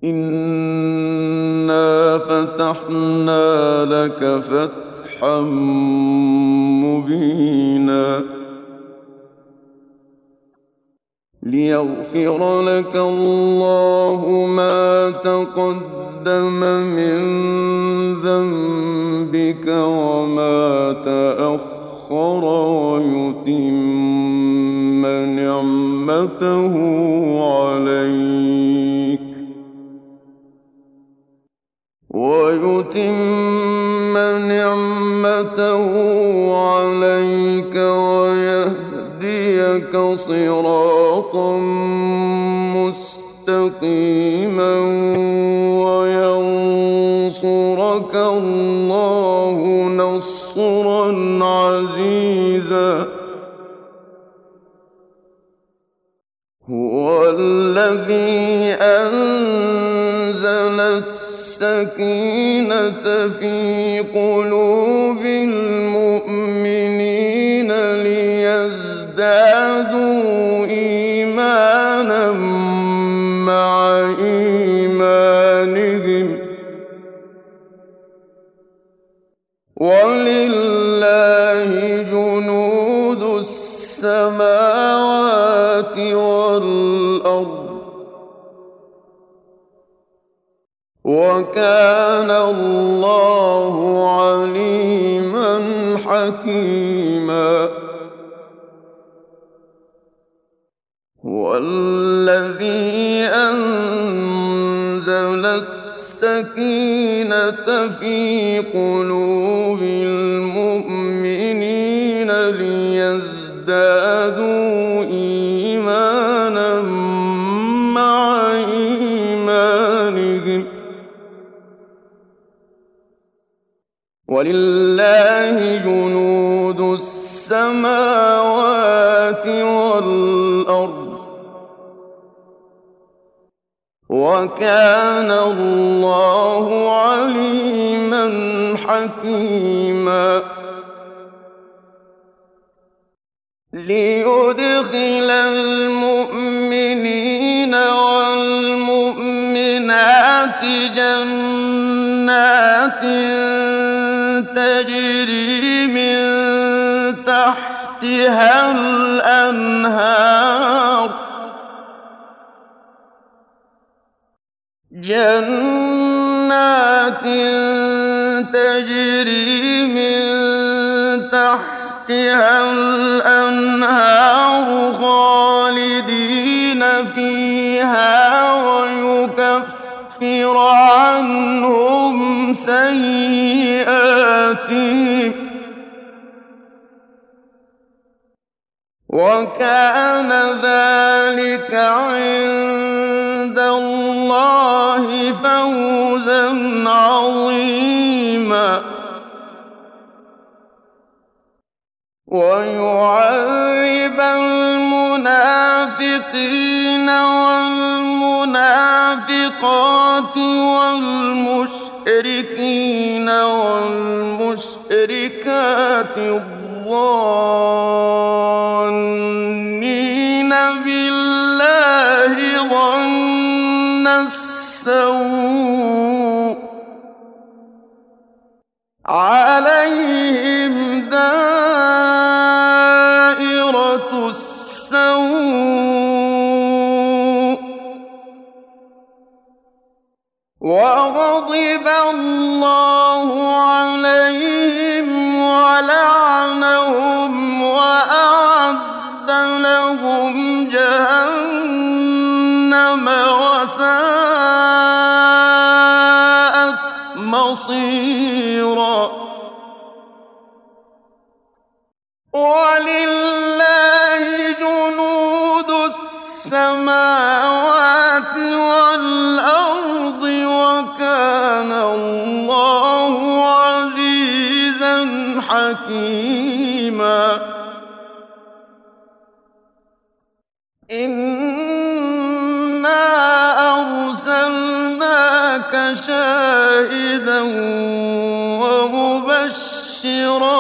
إنا فتحنا لك فتحا مبينا ليغفر لك الله ما تقدم من ذنبك وما تأخر ويتم نعمته عليك ويهديك صراطا مستقيما وينصرك الله نصرا عزيزا هو الذي أنزل السكينة في قلوب المؤمنين ليزدادوا إيمانا مع إيمانهم ولله جنود السماوات والأرض وكان الله عليما حكيما هو الذي أنزل السكينة في قلوب المؤمنين ليزدادوا إيمانا مع إيمانهم ولله جنود السماوات والأرض وكان الله عليما حكيما ليدخل المؤمنين والمؤمنات جنات تجري من تحتها الأنهار جنات تجري من تحتها الأنهار خالدين فيها ويكفر عنهم سيئاتهم وكان ذلك عند الله فوزا عظيما ويعذب المنافقين والمنافقات والمشركين والمشركات الظانين بالله ظن السوء عليهم دائرة السوء وغضب الله عليهم ولعنهم وأعد لهم جهنم وساءت مصيرا ولله جنود السماوات والأرض وكان الله عزيزا حكيما إنا أرسلناك شاهدا ومبشرا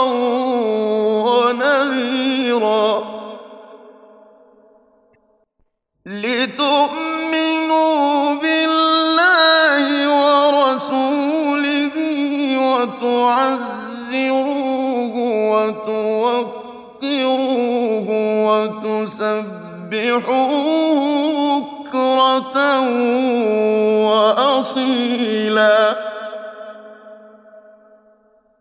ونذيرا لتؤمنوا بالله وتعزروه وتوقروه وتسبحوه بكرة وأصيلا